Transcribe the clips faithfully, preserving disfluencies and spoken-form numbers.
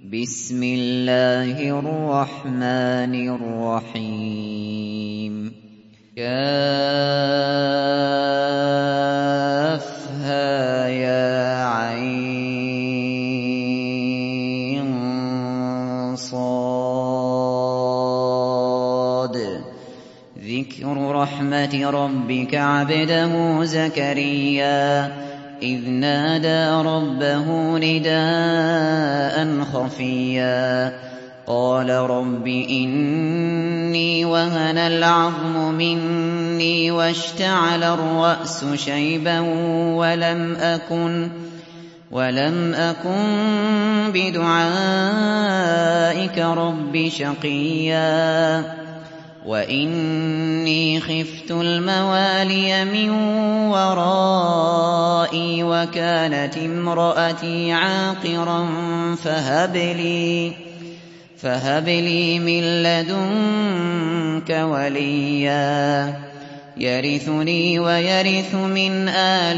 بسم الله الرحمن الرحيم كافها يا عين صاد ذكر رحمة ربك عبده زكريا إذ نادى ربه نداء خفيا قال رب إني وهن العظم مني واشتعل الرأس شيبا ولم أكن ولم أكن بدعائك رب شقيا وإني خفت الموالي من ورائي وكانت امرأتي عاقرا فهب لي فهب لي من لدنك وليا يرثني ويرث من آل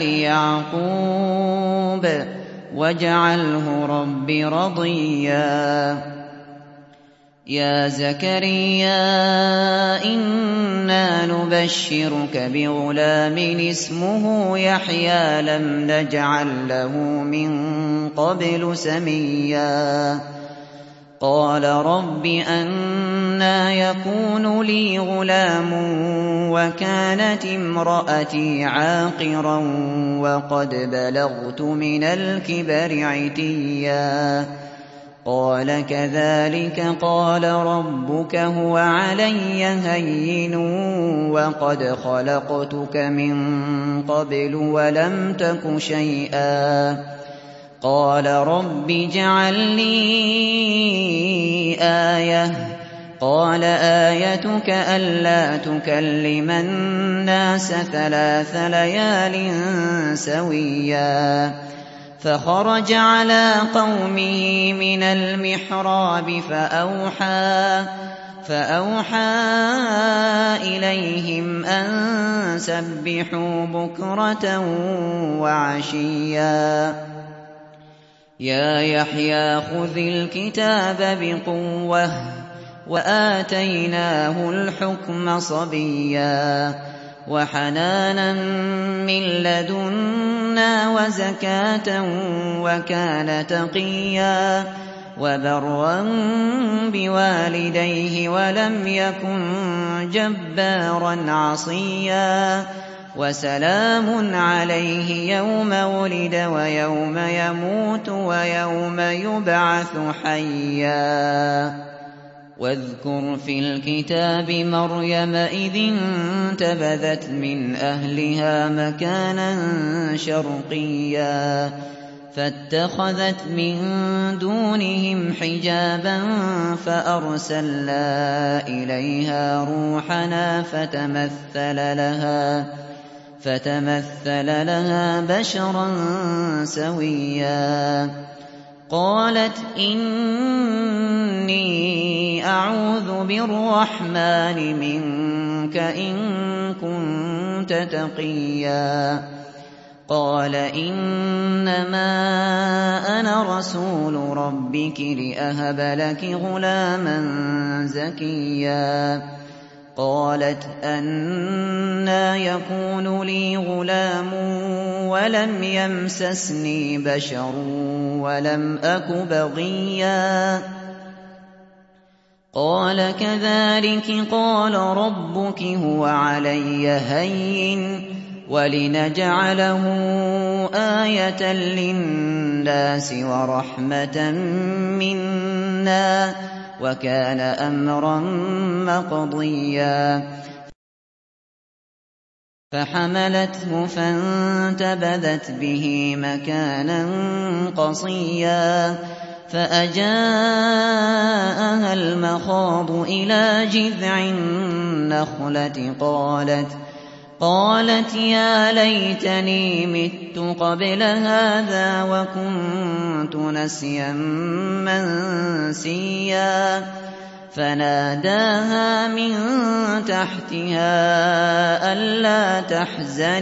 يعقوب واجعله رب رضيا يا زكريا إنا نبشرك بغلام اسمه يحيى لم نجعل له من قبل سميا قال رب أنى يكون لي غلام وكانت امرأتي عاقرا وقد بلغت من الكبر عتيا قال كذلك قال ربك هو علي هين وقد خلقتك من قبل ولم تك شيئا قال رب اجعل لي آية قال آيتك ألا تكلم الناس ثلاث ليال سويا فخرج على قومه من المحراب فأوحى فأوحى إليهم أن سبحوا بكرة وعشيا يا يحيى خذ الكتاب بقوة وآتيناه الحكم صبيا وحنانا من لدنا وزكاة وكان تقيا وبرا بوالديه ولم يكن جبارا عصيا وسلام عليه يوم ولد ويوم يموت ويوم يبعث حيا واذكر في الكتاب مريم إذ انتبذت من أهلها مكانا شرقيا فاتخذت من دونهم حجابا فأرسلنا إليها روحنا فتمثل لها فتمثل لها بشرا سويا قالت إني أعوذ بالرحمن منك إن كنت تقيا قال إنما أنا رسول ربك لأهب لك غلاما زكيا قالت أنى يكون لي غلام ولم يمسسني بشر ولم أك بغيا قال كذلك قال ربك هو علي هين ولنجعله آية للناس ورحمة منا وكان أمرا مقضيا فحملته فانتبذت به مكانا قصيا فأجاءها المخاض إلى جذع النخلة قالت قالت يا ليتني مت قبل هذا وكنت نسيا منسيا فناداها من تحتها ألا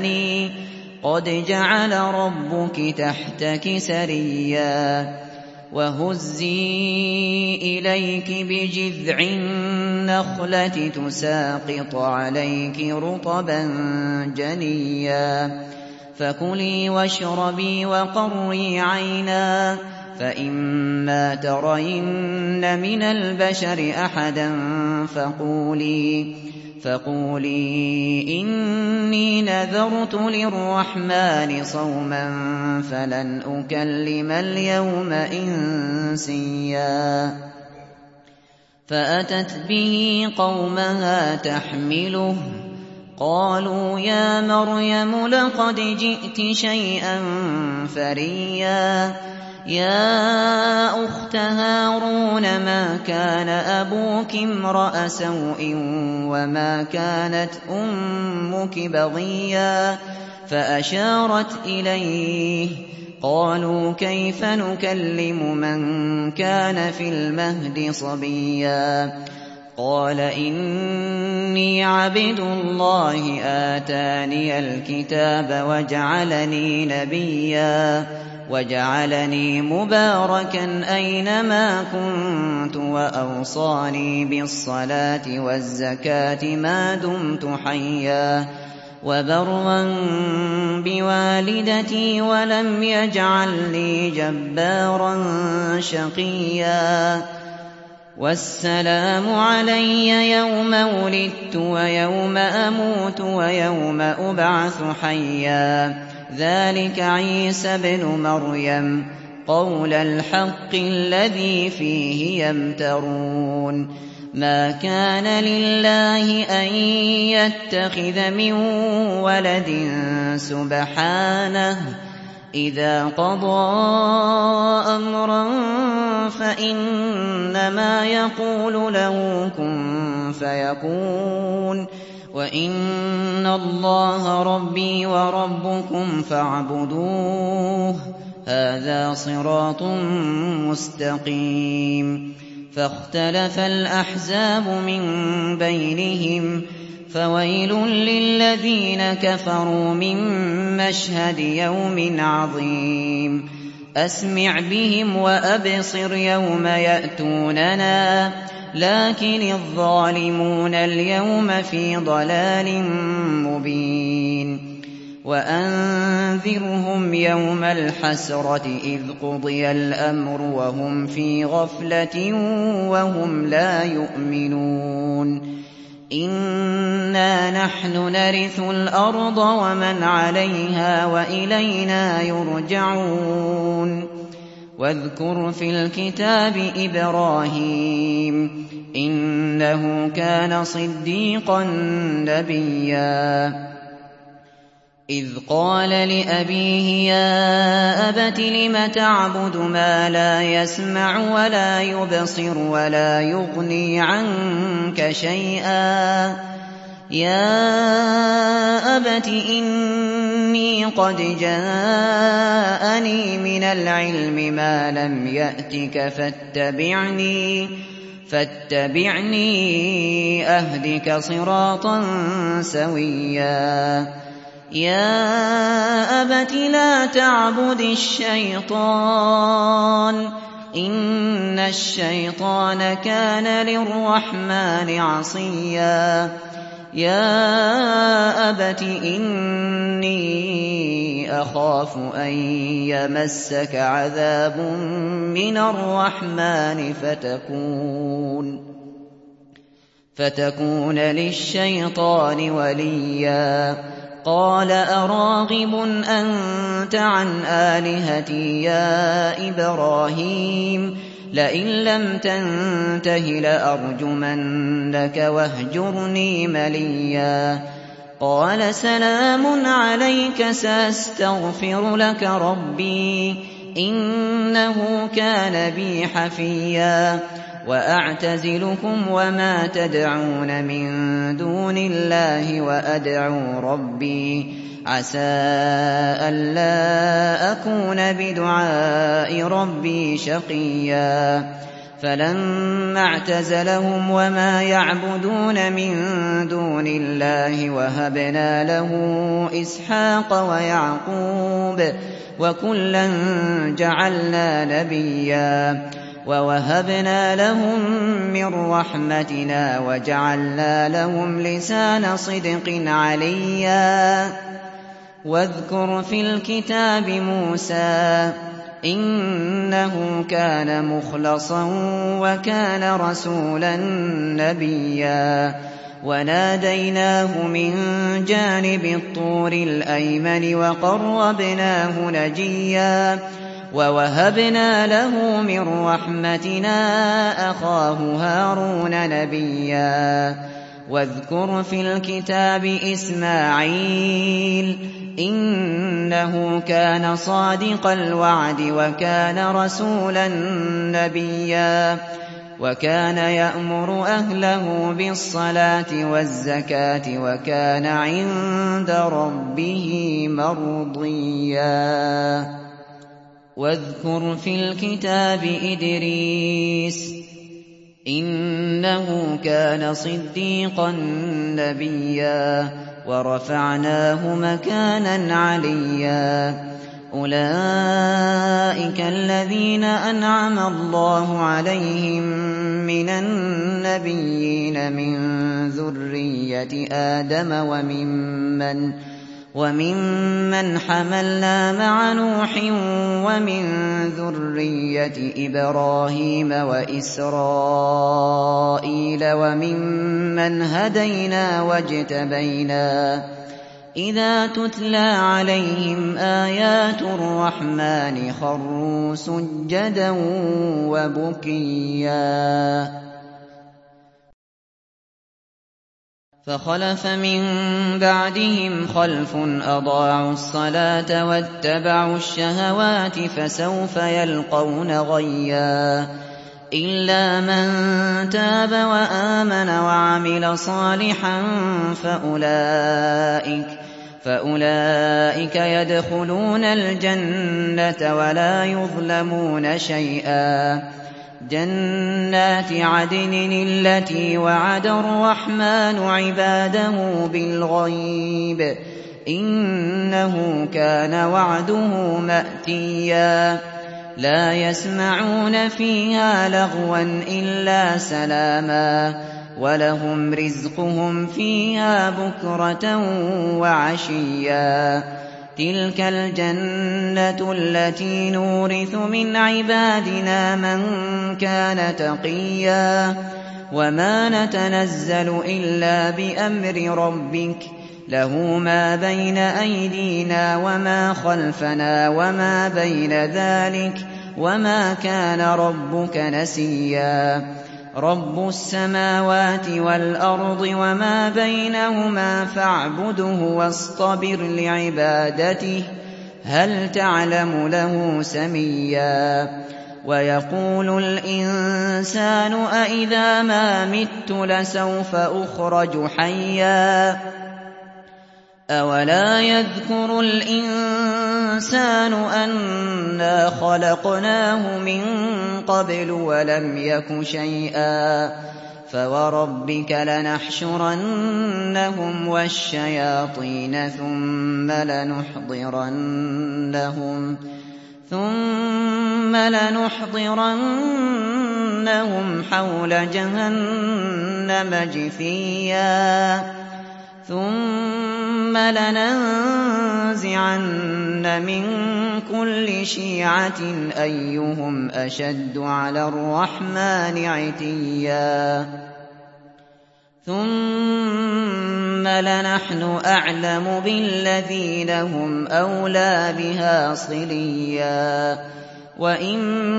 تحزني قد جعل ربك تحتك سريا وهزي إليك بجذع النخلة تساقط عليك رطبا جنيا فكلي واشربي وقري عينا فإما ترين من البشر أحدا فقولي فقولي إني نذرت للرحمن صوما فلن أكلم اليوم إنسيا فأتت به قومها تحمله قالوا يا مريم لقد جئت شيئا فريا يا أخت هارون ما كان أبوك امرأ سوء وما كانت أمك بغيا فأشارت إليه قالوا كيف نكلم من كان في المهد صبيا قال إني عبد الله آتاني الكتاب وجعلني نبيا وجعلني مباركا أينما كنت وأوصاني بالصلاة والزكاة ما دمت حيا وبرا بوالدتي ولم يجعلني جبارا شقيا والسلام علي يوم ولدت ويوم أموت ويوم أبعث حيا ذلك عيسى ابن مريم قول الحق الذي فيه يمترون ما كان لله أن يتخذ من ولد سبحانه إذا قضى أمرا فإنما يقول له كن فيكون وإن الله ربي وربكم فاعبدوه هذا صراط مستقيم فاختلف الأحزاب من بينهم فويل للذين كفروا من مشهد يوم عظيم أسمع بهم وأبصر يوم يأتوننا لكن الظالمون اليوم في ضلال مبين وأنذرهم يوم الحسرة إذ قضي الأمر وهم في غفلة وهم لا يؤمنون إنا نحن نرث الأرض ومن عليها وإلينا يرجعون واذكر في الكتاب إبراهيم إنه كان صديقا نبيا إذ قال لأبيه يا أبت لم تعبد ما لا يسمع ولا يبصر ولا يغني عنك شيئا يا أبت إني قد جاءني من العلم ما لم يأتك فاتبعني فاتبعني أهدك صراطا سويا يا أبت لا تعبد الشيطان إن الشيطان كان للرحمن عصيا يا أبت إني أخاف أن يمسك عذاب من الرحمن فتكون فتكون للشيطان وليا قال أراغب أنت عن آلهتي يا إبراهيم لئن لم تنته لأرجمنك واهجرني مليا قال سلام عليك سأستغفر لك ربي إنه كان بي حفيا وأعتزلكم وما تدعون من دون الله وأدعو ربي عسى ألا أكون بدعاء ربي شقيا فلما اعتزلهم وما يعبدون من دون الله وهبنا له إسحاق ويعقوب وكلا جعلنا نبيا ووهبنا لهم من رحمتنا وجعلنا لهم لسان صدق عليا واذكر في الكتاب موسى إنه كان مخلصا وكان رسولا نبيا وناديناه من جانب الطور الأيمن وقربناه نجيا ووهبنا له من رحمتنا أخاه هارون نبيا واذكر في الكتاب إسماعيل إنه كان صادق الوعد وكان رسولا نبيا وكان يأمر أهله بالصلاة والزكاة وكان عند ربه مرضيا واذكر في الكتاب إدريس إنه كان صديقا نبيا ورفعناه مكانا عليا أولئك الذين أنعم الله عليهم من النبيين من ذرية آدم وممن وممن حملنا مع نوح ومن ذرية إبراهيم وإسرائيل وممن هدينا واجتبينا إذا تتلى عليهم آيات الرحمن خروا سجدا وبكيا فخلف من بعدهم خلف أضاعوا الصلاة واتبعوا الشهوات فسوف يلقون غيا إلا من تاب وآمن وعمل صالحا فأولئك فأولئك يدخلون الجنة ولا يظلمون شيئا جنات عدن التي وعد الرحمن عباده بالغيب إنه كان وعده مأتيا لا يسمعون فيها لغوا إلا سلاما ولهم رزقهم فيها بكرة وعشيا تلك الجنة التي نورث من عبادنا من كان تقيا وما نتنزل إلا بأمر ربك له ما بين أيدينا وما خلفنا وما بين ذلك وما كان ربك نسيا رب السماوات والأرض وما بينهما فاعبده واصطبر لعبادته هل تعلم له سميا ويقول الإنسان أإذا ما مت لسوف أخرج حيا أولا يذكر الإنسان أنا خلقناه من قبل ولم يك شيئا فوربك لنحشرنهم والشياطين ثم لنحضرنهم ثم لنحضرنهم حول جهنم جثيا ثم لننزعن من كل شيعة أيهم أشد على الرحمن عتيا ثم لنحن أعلم بالذين هم أولى بها صليا وإن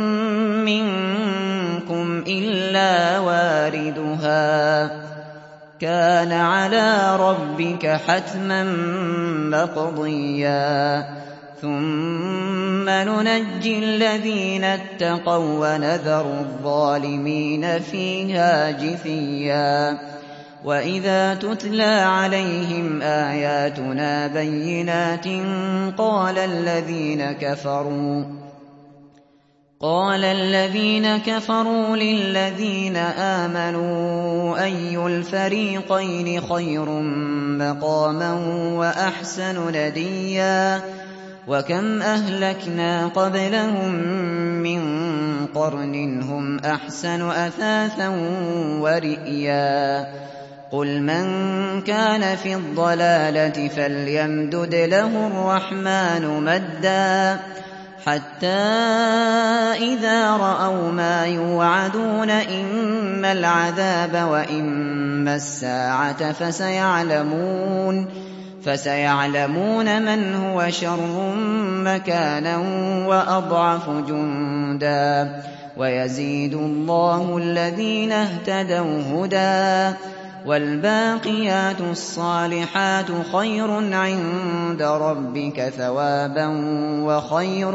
منكم إلا واردها كان على ربك حتما مقضيا ثم ننجي الذين اتقوا ونذر الظالمين فيها جثيا وإذا تتلى عليهم آياتنا بينات قال الذين كفروا قال الذين كفروا للذين آمنوا أي الفريقين خير مقاما وأحسن نديا وكم أهلكنا قبلهم من قرن هم أحسن أثاثا ورئيا قل من كان في الضلالة فليمدد له الرحمن مدا حتى إذا رأوا ما يوعدون إما العذاب وإما الساعة فسيعلمون فسيعلمون من هو شر مكانا وأضعف جندا ويزيد الله الذين اهتدوا هدى والباقيات الصالحات خير عند ربك ثوابا وخير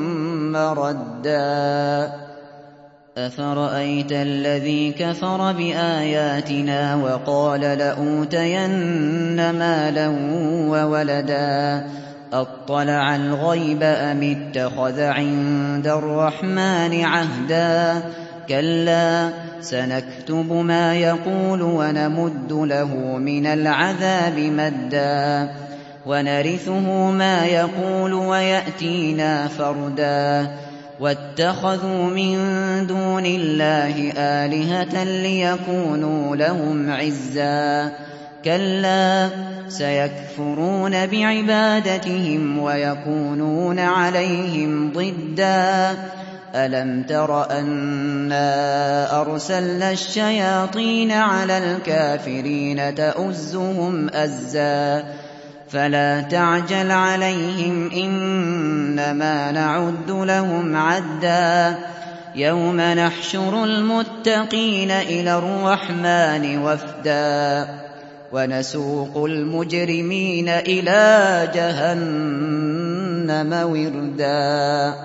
مردا أفرأيت الذي كفر بآياتنا وقال لأوتين مالا وولدا أطلع الغيب أم اتخذ عند الرحمن عهدا كلا سنكتب ما يقول ونمد له من العذاب مدا ونرثه ما يقول ويأتينا فردا واتخذوا من دون الله آلهة ليكونوا لهم عزا كلا سيكفرون بعبادتهم ويكونون عليهم ضدا ألم تر أنا أرسلنا الشياطين على الكافرين تؤزهم أزا فلا تعجل عليهم إنما نعد لهم عدا يوم نحشر المتقين إلى الرحمن وفدا ونسوق المجرمين إلى جهنم وردا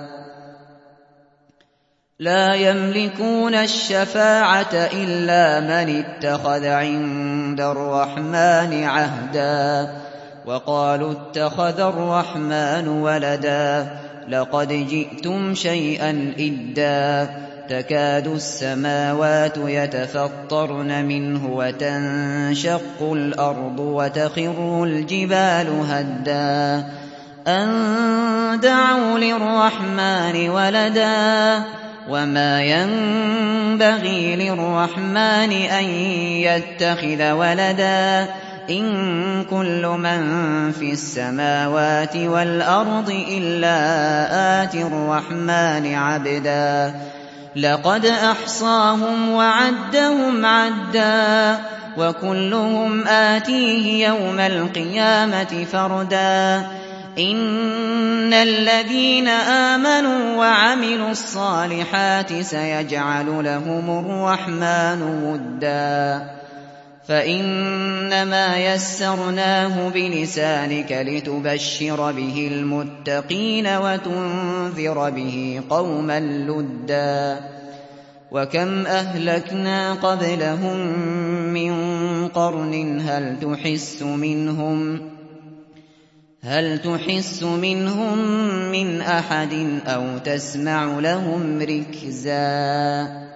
لا يملكون الشفاعة إلا من اتخذ عند الرحمن عهدا وقالوا اتخذ الرحمن ولدا لقد جئتم شيئا إدا تكاد السماوات يتفطرن منه وتنشق الأرض وتخر الجبال هدا أن دعوا للرحمن ولدا وما ينبغي للرحمن أن يتخذ ولدا إن كل من في السماوات والأرض إلا آتي الرحمن عبدا لقد أحصاهم وعدهم عدا وكلهم آتيه يوم القيامة فردا إن الذين آمنوا وعملوا الصالحات سيجعل لهم الرحمن ودا فإنما يسرناه بلسانك لتبشر به المتقين وتنذر به قوما لدا وكم أهلكنا قبلهم من قرن هل تحس منهم هل تحس منهم من أحد أو تسمع لهم ركزا